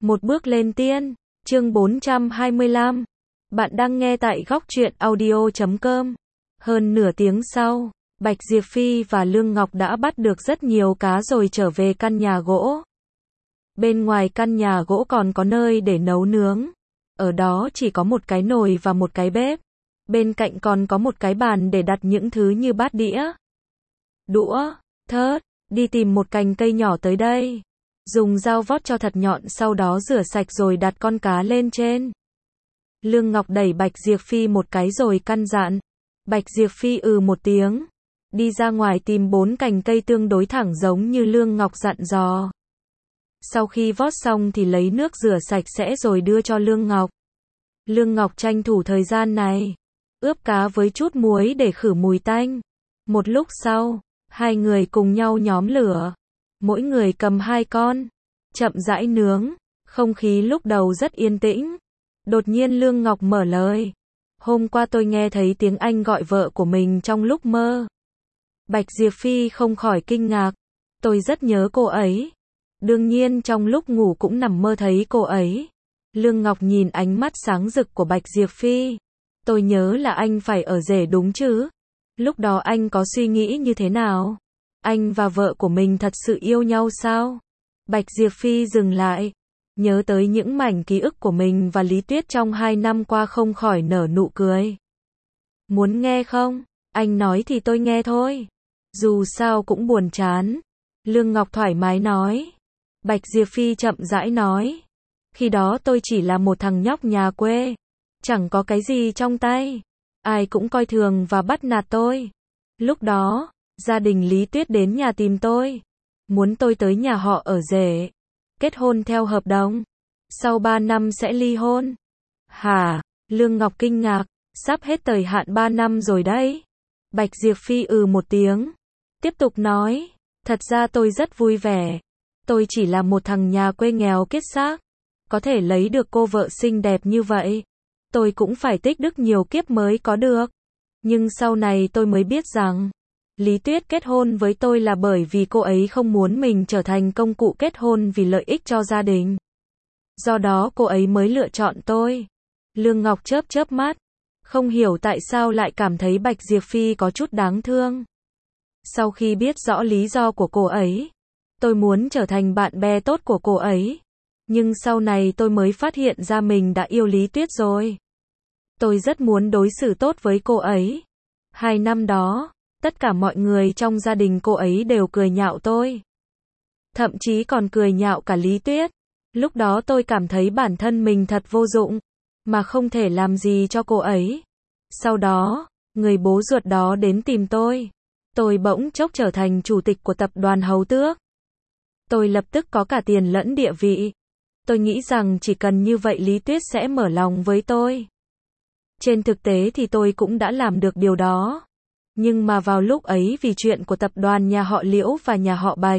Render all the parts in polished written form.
Một bước lên tiên, chương 425. Bạn đang nghe tại góc truyện audio.com. Hơn nửa tiếng sau, Bạch Diệp Phi và Lương Ngọc đã bắt được rất nhiều cá rồi trở về căn nhà gỗ. Bên ngoài căn nhà gỗ còn có nơi để nấu nướng. Ở đó chỉ có một cái nồi và một cái bếp. Bên cạnh còn có một cái bàn để đặt những thứ như bát đĩa, đũa, thớt. Đi tìm một cành cây nhỏ tới đây. Dùng dao vót cho thật nhọn, sau đó rửa sạch rồi đặt con cá lên trên. Lương Ngọc đẩy Bạch Diệp Phi một cái rồi căn dặn. Bạch Diệp Phi một tiếng. Đi ra ngoài tìm 4 cành cây tương đối thẳng giống như Lương Ngọc dặn dò. Sau khi vót xong thì lấy nước rửa sạch sẽ rồi đưa cho Lương Ngọc. Lương Ngọc tranh thủ thời gian này. Ướp cá với chút muối để khử mùi tanh. Một lúc sau, hai người cùng nhau nhóm lửa. Mỗi người cầm 2 con. Chậm rãi nướng. Không khí lúc đầu rất yên tĩnh. Đột nhiên Lương Ngọc mở lời. Hôm qua tôi nghe thấy tiếng anh gọi vợ của mình trong lúc mơ. Bạch Diệp Phi không khỏi kinh ngạc. Tôi rất nhớ cô ấy. Đương nhiên trong lúc ngủ cũng nằm mơ thấy cô ấy. Lương Ngọc nhìn ánh mắt sáng rực của Bạch Diệp Phi. Tôi nhớ là anh phải ở rể đúng chứ? Lúc đó anh có suy nghĩ như thế nào? Anh và vợ của mình thật sự yêu nhau sao? Bạch Diệp Phi dừng lại. Nhớ tới những mảnh ký ức của mình và Lý Tuyết trong 2 năm qua không khỏi nở nụ cười. Muốn nghe không? Anh nói thì tôi nghe thôi. Dù sao cũng buồn chán. Lương Ngọc thoải mái nói. Bạch Diệp Phi chậm rãi nói. Khi đó tôi chỉ là một thằng nhóc nhà quê. Chẳng có cái gì trong tay. Ai cũng coi thường và bắt nạt tôi. Lúc đó, gia đình Lý Tuyết đến nhà tìm tôi. Muốn tôi tới nhà họ ở rể. Kết hôn theo hợp đồng. Sau 3 năm sẽ ly hôn. Hả? Lương Ngọc kinh ngạc. Sắp hết thời hạn 3 năm rồi đấy. Bạch Diệp Phi một tiếng. Tiếp tục nói. Thật ra tôi rất vui vẻ. Tôi chỉ là một thằng nhà quê nghèo kiết xác. Có thể lấy được cô vợ xinh đẹp như vậy. Tôi cũng phải tích đức nhiều kiếp mới có được. Nhưng sau này tôi mới biết rằng, Lý Tuyết kết hôn với tôi là bởi vì cô ấy không muốn mình trở thành công cụ kết hôn vì lợi ích cho gia đình. Do đó cô ấy mới lựa chọn tôi. Lương Ngọc chớp chớp mắt. Không hiểu tại sao lại cảm thấy Bạch Diệp Phi có chút đáng thương. Sau khi biết rõ lý do của cô ấy, tôi muốn trở thành bạn bè tốt của cô ấy. Nhưng sau này tôi mới phát hiện ra mình đã yêu Lý Tuyết rồi. Tôi rất muốn đối xử tốt với cô ấy. 2 năm đó, tất cả mọi người trong gia đình cô ấy đều cười nhạo tôi. Thậm chí còn cười nhạo cả Lý Tuyết. Lúc đó tôi cảm thấy bản thân mình thật vô dụng, mà không thể làm gì cho cô ấy. Sau đó, người bố ruột đó đến tìm tôi. Tôi bỗng chốc trở thành chủ tịch của tập đoàn Hầu Tước. Tôi lập tức có cả tiền lẫn địa vị. Tôi nghĩ rằng chỉ cần như vậy Lý Tuyết sẽ mở lòng với tôi. Trên thực tế thì tôi cũng đã làm được điều đó. Nhưng mà vào lúc ấy vì chuyện của tập đoàn nhà họ Liễu và nhà họ Bạch,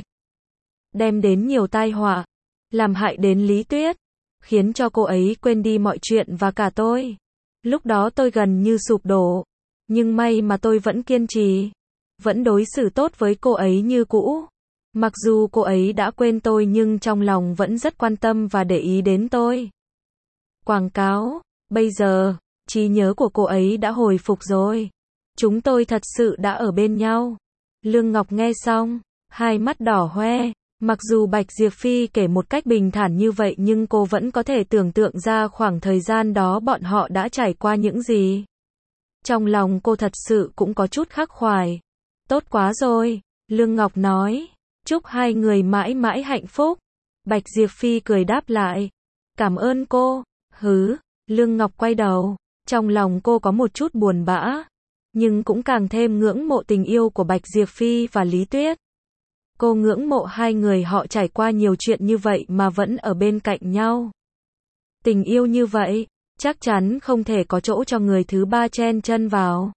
đem đến nhiều tai họa, làm hại đến Lý Tuyết, khiến cho cô ấy quên đi mọi chuyện và cả tôi. Lúc đó tôi gần như sụp đổ. Nhưng may mà tôi vẫn kiên trì, vẫn đối xử tốt với cô ấy như cũ. Mặc dù cô ấy đã quên tôi nhưng trong lòng vẫn rất quan tâm và để ý đến tôi. Quảng cáo, bây giờ, trí nhớ của cô ấy đã hồi phục rồi. Chúng tôi thật sự đã ở bên nhau. Lương Ngọc nghe xong, hai mắt đỏ hoe. Mặc dù Bạch Diệp Phi kể một cách bình thản như vậy nhưng cô vẫn có thể tưởng tượng ra khoảng thời gian đó bọn họ đã trải qua những gì. Trong lòng cô thật sự cũng có chút khắc khoải. Tốt quá rồi, Lương Ngọc nói. Chúc hai người mãi mãi hạnh phúc. Bạch Diệp Phi cười đáp lại. Cảm ơn cô. Lương Ngọc quay đầu. Trong lòng cô có một chút buồn bã. Nhưng cũng càng thêm ngưỡng mộ tình yêu của Bạch Diệp Phi và Lý Tuyết. Cô ngưỡng mộ hai người họ trải qua nhiều chuyện như vậy mà vẫn ở bên cạnh nhau. Tình yêu như vậy, chắc chắn không thể có chỗ cho người thứ ba chen chân vào.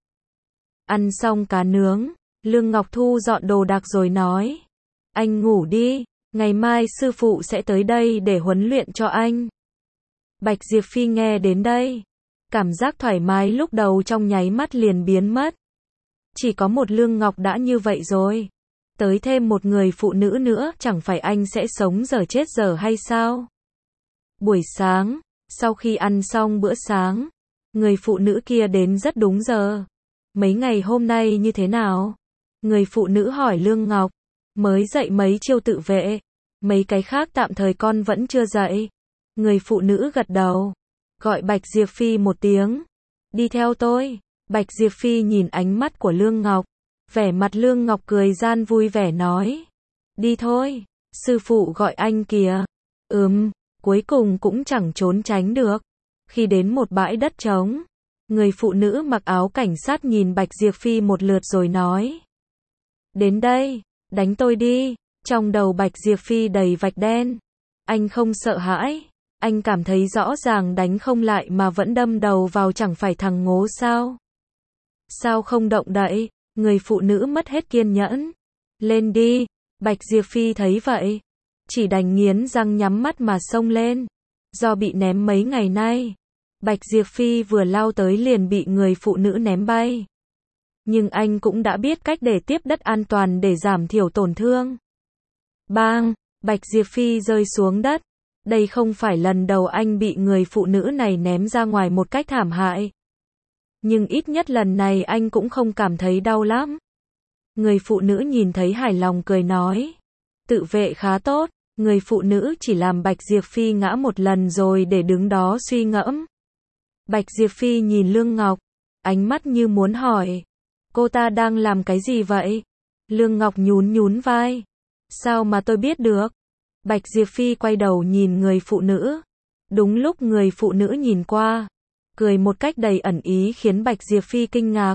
Ăn xong cá nướng, Lương Ngọc thu dọn đồ đạc rồi nói. Anh ngủ đi, ngày mai sư phụ sẽ tới đây để huấn luyện cho anh. Bạch Diệp Phi nghe đến đây. Cảm giác thoải mái lúc đầu trong nháy mắt liền biến mất. Chỉ có một Lương Ngọc đã như vậy rồi. Tới thêm một người phụ nữ nữa chẳng phải anh sẽ sống dở chết dở hay sao? Buổi sáng, sau khi ăn xong bữa sáng, người phụ nữ kia đến rất đúng giờ. Mấy ngày hôm nay như thế nào? Người phụ nữ hỏi Lương Ngọc. Mới dạy mấy chiêu tự vệ. Mấy cái khác tạm thời con vẫn chưa dạy. Người phụ nữ gật đầu. Gọi Bạch Diệp Phi một tiếng. Đi theo tôi. Bạch Diệp Phi nhìn ánh mắt của Lương Ngọc. Vẻ mặt Lương Ngọc cười gian vui vẻ nói. Đi thôi. Sư phụ gọi anh kìa. Cuối cùng cũng chẳng trốn tránh được. Khi đến một bãi đất trống, người phụ nữ mặc áo cảnh sát nhìn Bạch Diệp Phi một lượt rồi nói. Đến đây, đánh tôi đi. Trong đầu Bạch Diệp Phi đầy vạch đen. Anh không sợ hãi. Anh cảm thấy rõ ràng đánh không lại mà vẫn đâm đầu vào chẳng phải thằng ngố sao. Sao không động đậy? Người phụ nữ mất hết kiên nhẫn. Lên đi. Bạch Diệp Phi thấy vậy. Chỉ đành nghiến răng nhắm mắt mà xông lên. Do bị ném mấy ngày nay, Bạch Diệp Phi vừa lao tới liền bị người phụ nữ ném bay. Nhưng anh cũng đã biết cách để tiếp đất an toàn để giảm thiểu tổn thương. Bang! Bạch Diệp Phi rơi xuống đất. Đây không phải lần đầu anh bị người phụ nữ này ném ra ngoài một cách thảm hại. Nhưng ít nhất lần này anh cũng không cảm thấy đau lắm. Người phụ nữ nhìn thấy hài lòng cười nói. Tự vệ khá tốt. Người phụ nữ chỉ làm Bạch Diệp Phi ngã một lần rồi để đứng đó suy ngẫm. Bạch Diệp Phi nhìn Lương Ngọc. Ánh mắt như muốn hỏi. Cô ta đang làm cái gì vậy? Lương Ngọc nhún vai. Sao mà tôi biết được? Bạch Diệp Phi quay đầu nhìn người phụ nữ. Đúng lúc người phụ nữ nhìn qua, cười một cách đầy ẩn ý khiến Bạch Diệp Phi kinh ngạc.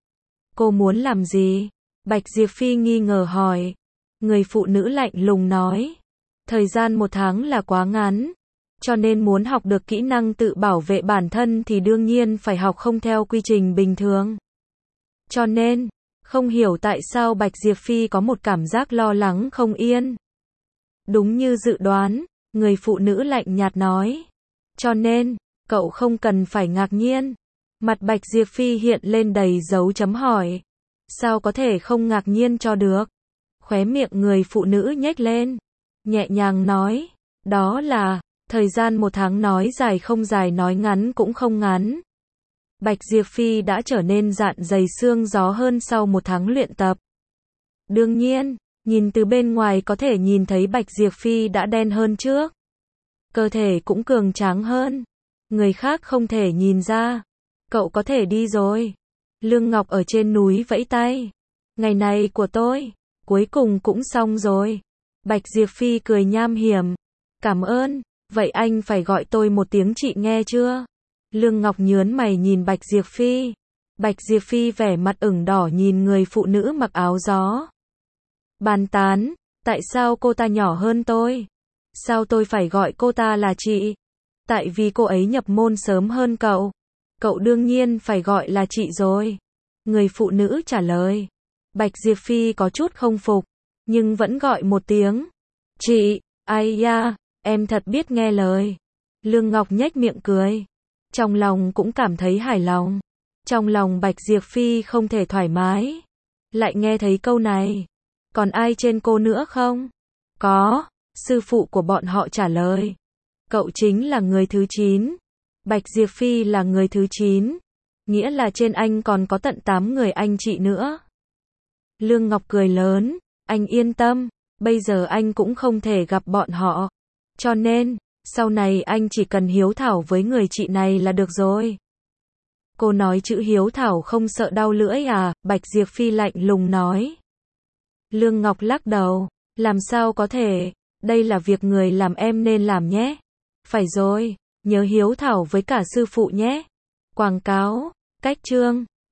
Cô muốn làm gì? Bạch Diệp Phi nghi ngờ hỏi. Người phụ nữ lạnh lùng nói. Thời gian 1 tháng là quá ngắn. Cho nên muốn học được kỹ năng tự bảo vệ bản thân thì đương nhiên phải học không theo quy trình bình thường. Cho nên, không hiểu tại sao Bạch Diệp Phi có một cảm giác lo lắng không yên. Đúng như dự đoán, người phụ nữ lạnh nhạt nói. Cho nên, cậu không cần phải ngạc nhiên. Mặt Bạch Diệp Phi hiện lên đầy dấu chấm hỏi. Sao có thể không ngạc nhiên cho được? Khóe miệng người phụ nữ nhếch lên. Nhẹ nhàng nói. Đó là, thời gian 1 tháng nói dài không dài nói ngắn cũng không ngắn. Bạch Diệp Phi đã trở nên dạn dày xương gió hơn sau 1 tháng luyện tập. Đương nhiên, nhìn từ bên ngoài có thể nhìn thấy Bạch Diệp Phi đã đen hơn trước. Cơ thể cũng cường tráng hơn. Người khác không thể nhìn ra. Cậu có thể đi rồi. Lương Ngọc ở trên núi vẫy tay. Ngày này của tôi, cuối cùng cũng xong rồi. Bạch Diệp Phi cười nham hiểm. Cảm ơn, vậy anh phải gọi tôi một tiếng chị nghe chưa? Lương Ngọc nhớn mày nhìn Bạch Diệp Phi. Bạch Diệp Phi vẻ mặt ửng đỏ nhìn người phụ nữ mặc áo gió. Bàn tán, tại sao cô ta nhỏ hơn tôi? Sao tôi phải gọi cô ta là chị? Tại vì cô ấy nhập môn sớm hơn cậu. Cậu đương nhiên phải gọi là chị rồi. Người phụ nữ trả lời. Bạch Diệp Phi có chút không phục, nhưng vẫn gọi một tiếng. Chị, ai da, em thật biết nghe lời. Lương Ngọc nhếch miệng cười. Trong lòng cũng cảm thấy hài lòng. Trong lòng Bạch Diệp Phi không thể thoải mái. Lại nghe thấy câu này. Còn ai trên cô nữa không? Có, sư phụ của bọn họ trả lời. Cậu chính là người thứ 9. Bạch Diệp Phi là người thứ 9. Nghĩa là trên anh còn có tận 8 người anh chị nữa. Lương Ngọc cười lớn. Anh yên tâm, bây giờ anh cũng không thể gặp bọn họ. Cho nên, sau này anh chỉ cần hiếu thảo với người chị này là được rồi. Cô nói chữ hiếu thảo không sợ đau lưỡi à? Bạch Diệp Phi lạnh lùng nói. Lương Ngọc lắc đầu. Làm sao có thể, đây là việc người làm em nên làm nhé. Phải rồi, nhớ hiếu thảo với cả sư phụ nhé. Quảng cáo, cách chương.